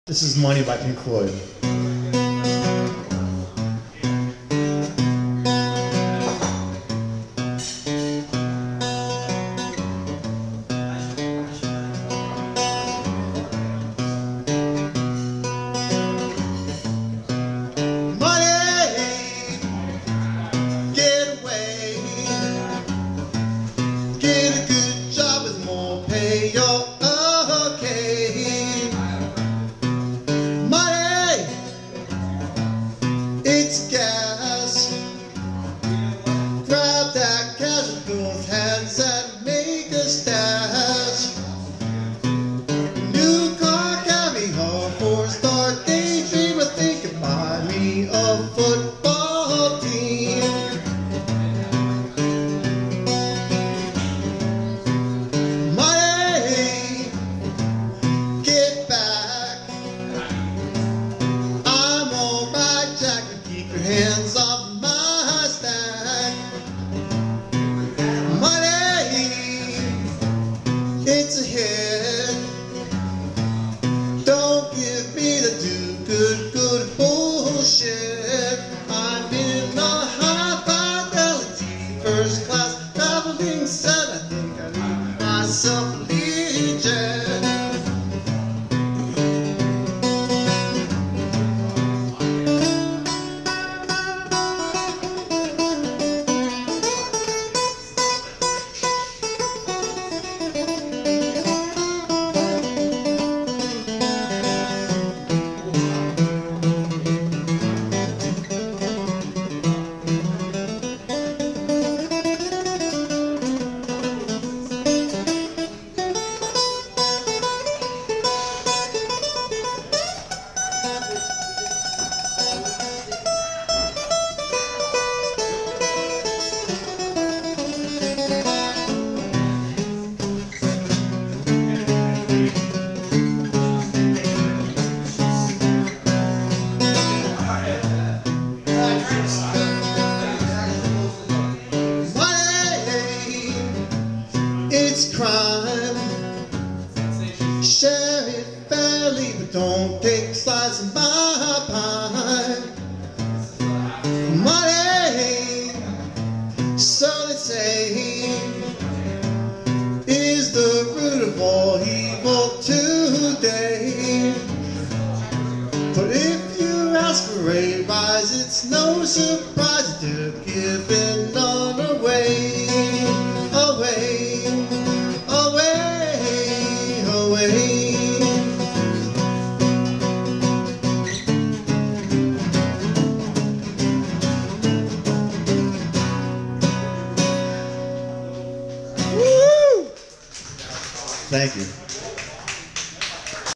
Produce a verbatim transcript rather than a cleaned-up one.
This is Money by Pink Floyd. It's gas. Grab that cash with both hands and make a stash. New car, carry home for a start. Daydream of thinking, buy me a football team. Money, get back. I'm alright, Jack. Keep your hands off my stack. Money, it's a hit. Don't give me the do good, good bullshit. I'm in a high fidelity, first class traveling set. I think I need myself a Learjet. It's crime. Share it fairly, but don't take a slice of my pie. Money, so they say, is the root of all evil today. But if you ask for a rise, it's no surprise that they're giving none away. Away, away, away. Woo! Thank you.